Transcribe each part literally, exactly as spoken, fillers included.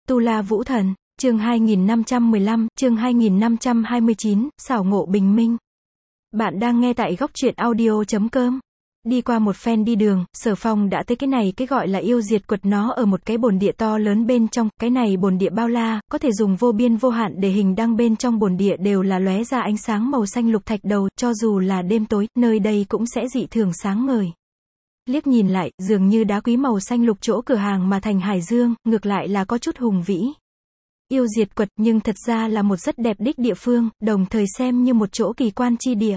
Tu La Vũ Thần, chương hai nghìn năm trăm mười lăm, chương hai nghìn năm trăm hai mươi chín, xảo ngộ bình minh. Bạn đang nghe tại góc truyện audio chấm com. Đi qua một phen đi đường, Sở Phong đã tới cái này cái gọi là yêu diệt quật, nó ở một cái bồn địa to lớn bên trong, cái này bồn địa bao la, có thể dùng vô biên vô hạn để hình đăng, bên trong bồn địa đều là lóe ra ánh sáng màu xanh lục thạch đầu, cho dù là đêm tối, nơi đây cũng sẽ dị thường sáng ngời. Liếc nhìn lại, dường như đá quý màu xanh lục chỗ cửa hàng mà thành hải dương, ngược lại là có chút hùng vĩ. Yêu diệt quật, nhưng thật ra là một rất đẹp đích địa phương, đồng thời xem như một chỗ kỳ quan chi địa.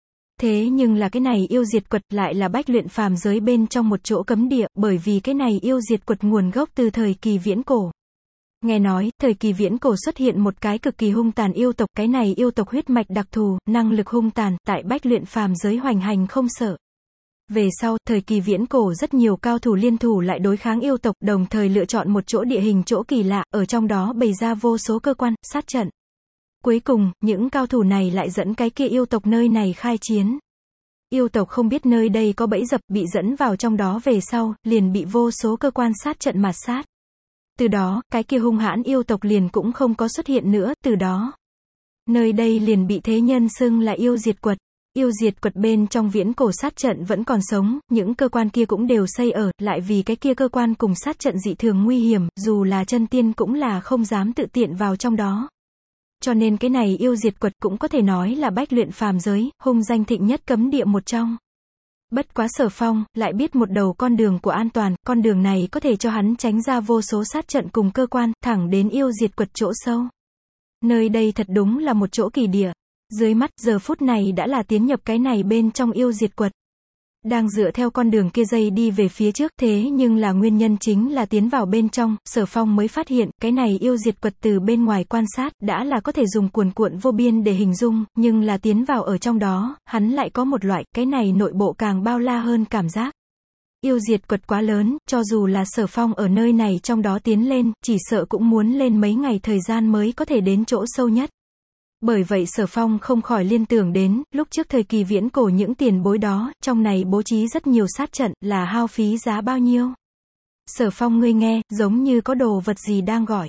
Thế nhưng là cái này yêu diệt quật lại là bách luyện phàm giới bên trong một chỗ cấm địa, bởi vì cái này yêu diệt quật nguồn gốc từ thời kỳ viễn cổ. Nghe nói, thời kỳ viễn cổ xuất hiện một cái cực kỳ hung tàn yêu tộc, cái này yêu tộc huyết mạch đặc thù, năng lực hung tàn, tại bách luyện phàm giới hoành hành không sợ. Về sau, thời kỳ viễn cổ rất nhiều cao thủ liên thủ lại đối kháng yêu tộc, đồng thời lựa chọn một chỗ địa hình chỗ kỳ lạ, ở trong đó bày ra vô số cơ quan, sát trận. Cuối cùng, những cao thủ này lại dẫn cái kia yêu tộc nơi này khai chiến. Yêu tộc không biết nơi đây có bẫy dập, bị dẫn vào trong đó về sau, liền bị vô số cơ quan sát trận mạt sát. Từ đó, cái kia hung hãn yêu tộc liền cũng không có xuất hiện nữa, từ đó. Nơi đây liền bị thế nhân xưng là yêu diệt quật. Yêu diệt quật bên trong viễn cổ sát trận vẫn còn sống, những cơ quan kia cũng đều xây ở, lại vì cái kia cơ quan cùng sát trận dị thường nguy hiểm, dù là chân tiên cũng là không dám tự tiện vào trong đó. Cho nên cái này yêu diệt quật cũng có thể nói là bách luyện phàm giới, hung danh thịnh nhất cấm địa một trong. Bất quá Sở Phong, lại biết một đầu con đường của an toàn, con đường này có thể cho hắn tránh ra vô số sát trận cùng cơ quan, thẳng đến yêu diệt quật chỗ sâu. Nơi đây thật đúng là một chỗ kỳ địa. Dưới mắt, giờ phút này đã là tiến nhập cái này bên trong yêu diệt quật. Đang dựa theo con đường kia dây đi về phía trước, thế nhưng là nguyên nhân chính là tiến vào bên trong, Sở Phong mới phát hiện, cái này yêu diệt quật từ bên ngoài quan sát, đã là có thể dùng cuồn cuộn vô biên để hình dung, nhưng là tiến vào ở trong đó, hắn lại có một loại, cái này nội bộ càng bao la hơn cảm giác. Yêu diệt quật quá lớn, cho dù là Sở Phong ở nơi này trong đó tiến lên, chỉ sợ cũng muốn lên mấy ngày thời gian mới có thể đến chỗ sâu nhất. Bởi vậy Sở Phong không khỏi liên tưởng đến, lúc trước thời kỳ viễn cổ những tiền bối đó, trong này bố trí rất nhiều sát trận, là hao phí giá bao nhiêu. Sở Phong ngươi nghe, giống như có đồ vật gì đang gọi.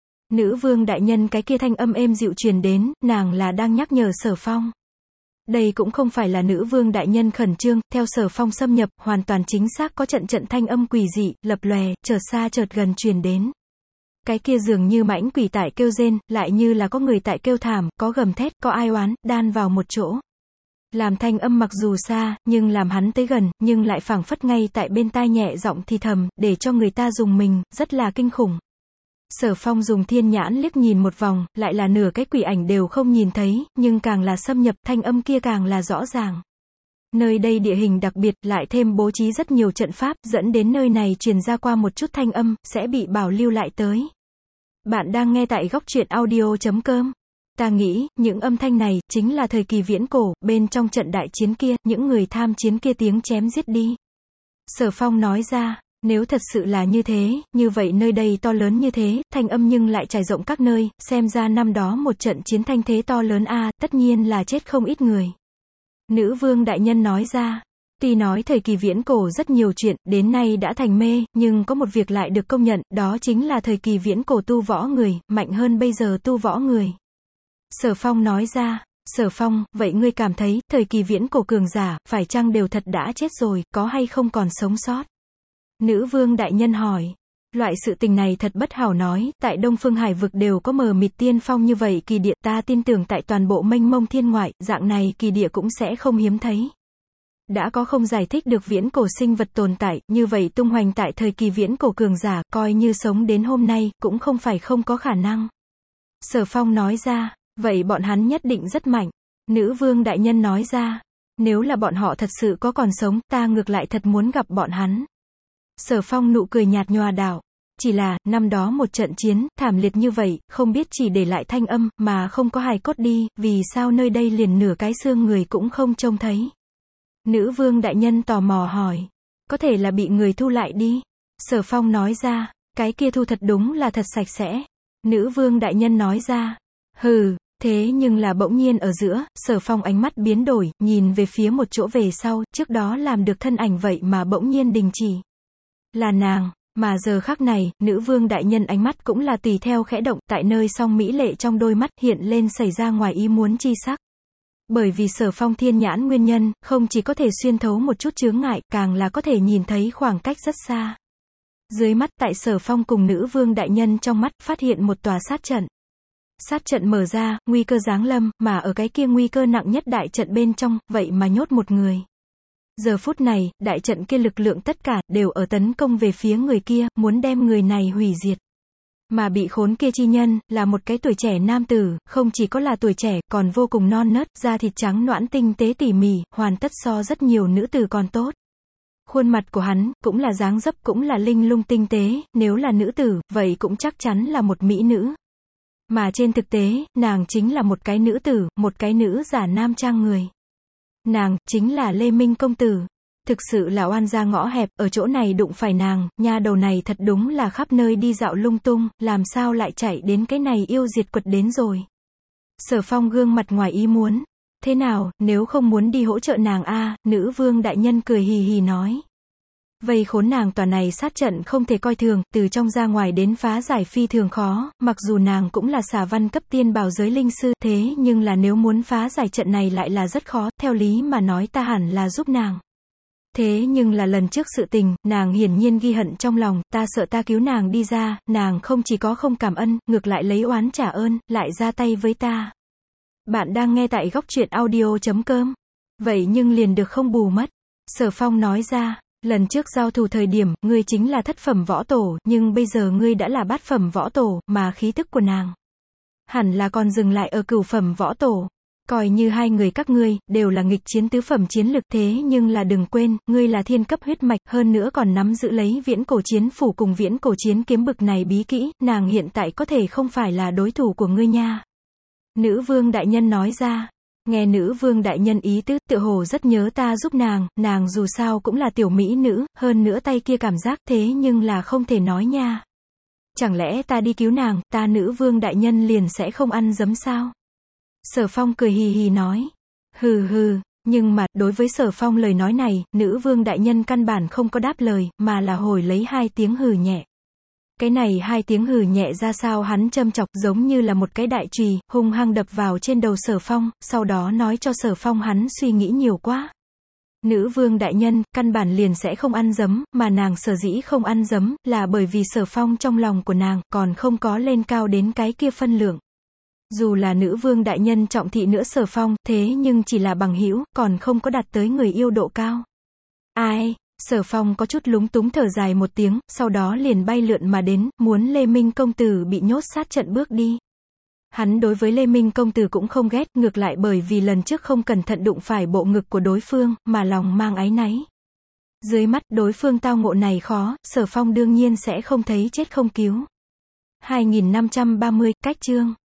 Nữ vương đại nhân cái kia thanh âm êm dịu truyền đến, nàng là đang nhắc nhở Sở Phong. Đây cũng không phải là nữ vương đại nhân khẩn trương, theo Sở Phong xâm nhập, hoàn toàn chính xác có trận trận thanh âm quỷ dị, lập lòe, chợt xa chợt gần truyền đến. Cái kia dường như mãnh quỷ tại kêu rên, lại như là có người tại kêu thảm, có gầm thét, có ai oán, đan vào một chỗ. Làm thanh âm mặc dù xa, nhưng làm hắn tới gần, nhưng lại phảng phất ngay tại bên tai nhẹ giọng thì thầm, để cho người ta dùng mình, rất là kinh khủng. Sở Phong dùng thiên nhãn liếc nhìn một vòng, lại là nửa cái quỷ ảnh đều không nhìn thấy, nhưng càng là xâm nhập, thanh âm kia càng là rõ ràng. Nơi đây địa hình đặc biệt, lại thêm bố trí rất nhiều trận pháp, dẫn đến nơi này truyền ra qua một chút thanh âm, sẽ bị bảo lưu lại tới. Bạn đang nghe tại góc truyện audio chấm com. Ta nghĩ, những âm thanh này, chính là thời kỳ viễn cổ, bên trong trận đại chiến kia, những người tham chiến kia tiếng chém giết đi. Sở Phong nói ra, nếu thật sự là như thế, như vậy nơi đây to lớn như thế, thanh âm nhưng lại trải rộng các nơi, xem ra năm đó một trận chiến thanh thế to lớn a, tất nhiên là chết không ít người. Nữ vương đại nhân nói ra, tuy nói thời kỳ viễn cổ rất nhiều chuyện, đến nay đã thành mê, nhưng có một việc lại được công nhận, đó chính là thời kỳ viễn cổ tu võ người, mạnh hơn bây giờ tu võ người. Sở Phong nói ra, Sở Phong, vậy ngươi cảm thấy, thời kỳ viễn cổ cường giả, phải chăng đều thật đã chết rồi, có hay không còn sống sót? Nữ vương đại nhân hỏi. Loại sự tình này thật bất hảo nói, tại Đông Phương Hải vực đều có mờ mịt tiên phong như vậy kỳ địa, ta tin tưởng tại toàn bộ mênh mông thiên ngoại, dạng này kỳ địa cũng sẽ không hiếm thấy. Đã có không giải thích được viễn cổ sinh vật tồn tại, như vậy tung hoành tại thời kỳ viễn cổ cường giả, coi như sống đến hôm nay, cũng không phải không có khả năng. Sở Phong nói ra, vậy bọn hắn nhất định rất mạnh. Nữ vương đại nhân nói ra, nếu là bọn họ thật sự có còn sống, ta ngược lại thật muốn gặp bọn hắn. Sở Phong nụ cười nhạt nhòa đảo. Chỉ là, năm đó một trận chiến, thảm liệt như vậy, không biết chỉ để lại thanh âm, mà không có hài cốt đi, vì sao nơi đây liền nửa cái xương người cũng không trông thấy. Nữ vương đại nhân tò mò hỏi, có thể là bị người thu lại đi. Sở Phong nói ra, cái kia thu thật đúng là thật sạch sẽ. Nữ vương đại nhân nói ra, hừ, thế nhưng là bỗng nhiên ở giữa, Sở Phong ánh mắt biến đổi, nhìn về phía một chỗ về sau, trước đó làm được thân ảnh vậy mà bỗng nhiên đình chỉ. Là nàng, Mà giờ khắc này, nữ vương đại nhân ánh mắt cũng là tùy theo khẽ động, tại nơi song mỹ lệ trong đôi mắt hiện lên xảy ra ngoài ý muốn chi sắc. Bởi vì Sở Phong thiên nhãn nguyên nhân, không chỉ có thể xuyên thấu một chút chướng ngại, càng là có thể nhìn thấy khoảng cách rất xa. Dưới mắt tại Sở Phong cùng nữ vương đại nhân trong mắt phát hiện một tòa sát trận. Sát trận mở ra, nguy cơ giáng lâm, mà ở cái kia nguy cơ nặng nhất đại trận bên trong, vậy mà nhốt một người. Giờ phút này, đại trận kia lực lượng tất cả, đều ở tấn công về phía người kia, muốn đem người này hủy diệt. Mà bị khốn kia chi nhân, là một cái tuổi trẻ nam tử, không chỉ có là tuổi trẻ, còn vô cùng non nớt, da thịt trắng nõn tinh tế tỉ mỉ, hoàn tất so rất nhiều nữ tử còn tốt. Khuôn mặt của hắn, cũng là dáng dấp cũng là linh lung tinh tế, nếu là nữ tử, vậy cũng chắc chắn là một mỹ nữ. Mà trên thực tế, nàng chính là một cái nữ tử, một cái nữ giả nam trang người. Nàng, chính là Lê Minh công tử. Thực sự là oan gia ngõ hẹp, ở chỗ này đụng phải nàng, nha đầu này thật đúng là khắp nơi đi dạo lung tung, làm sao lại chạy đến cái này yêu diệt quật đến rồi. Sở Phong gương mặt ngoài ý muốn. Thế nào, nếu không muốn đi hỗ trợ nàng a, nữ vương đại nhân cười hì hì nói. Vây khốn nàng tòa này sát trận không thể coi thường, từ trong ra ngoài đến phá giải phi thường khó, mặc dù nàng cũng là xà văn cấp tiên bảo giới linh sư, thế nhưng là nếu muốn phá giải trận này lại là rất khó, theo lý mà nói ta hẳn là giúp nàng. Thế nhưng là lần trước sự tình, nàng hiển nhiên ghi hận trong lòng, ta sợ ta cứu nàng đi ra, nàng không chỉ có không cảm ơn, ngược lại lấy oán trả ơn, lại ra tay với ta. Bạn đang nghe tại góc truyện audio chấm com. Vậy nhưng liền được không bù mất. Sở Phong nói ra, lần trước giao thủ thời điểm, ngươi chính là thất phẩm võ tổ, nhưng bây giờ ngươi đã là bát phẩm võ tổ, mà khí tức của nàng hẳn là còn dừng lại ở cửu phẩm võ tổ. Coi như hai người các ngươi, đều là nghịch chiến tứ phẩm chiến lực thế nhưng là đừng quên, ngươi là thiên cấp huyết mạch, hơn nữa còn nắm giữ lấy viễn cổ chiến phủ cùng viễn cổ chiến kiếm bực này bí kỹ, nàng hiện tại có thể không phải là đối thủ của ngươi nha. Nữ vương đại nhân nói ra. Nghe nữ vương đại nhân ý tứ, tựa hồ rất nhớ ta giúp nàng, nàng dù sao cũng là tiểu mỹ nữ, hơn nữa tay kia cảm giác thế nhưng là không thể nói nha. Chẳng lẽ ta đi cứu nàng, ta nữ vương đại nhân liền sẽ không ăn dấm sao? Sở Phong cười hì hì nói. Hừ hừ, nhưng mà, đối với Sở Phong lời nói này, nữ vương đại nhân căn bản không có đáp lời, mà là hồi lấy hai tiếng hừ nhẹ. Cái này hai tiếng hừ nhẹ ra sao hắn châm chọc giống như là một cái đại chùy, hung hăng đập vào trên đầu Sở Phong, sau đó nói cho Sở Phong hắn suy nghĩ nhiều quá. Nữ vương đại nhân, căn bản liền sẽ không ăn dấm, mà nàng sở dĩ không ăn dấm, là bởi vì Sở Phong trong lòng của nàng, còn không có lên cao đến cái kia phân lượng. Dù là nữ vương đại nhân trọng thị nữa Sở Phong, thế nhưng chỉ là bằng hữu, còn không có đạt tới người yêu độ cao. Ai? Sở Phong có chút lúng túng thở dài một tiếng, sau đó liền bay lượn mà đến, muốn Lê Minh công tử bị nhốt sát trận bước đi. Hắn đối với Lê Minh công tử cũng không ghét, ngược lại bởi vì lần trước không cẩn thận đụng phải bộ ngực của đối phương, mà lòng mang áy náy. Dưới mắt đối phương tao ngộ này khó, Sở Phong đương nhiên sẽ không thấy chết không cứu. hai nghìn năm trăm ba mươi, cách chương.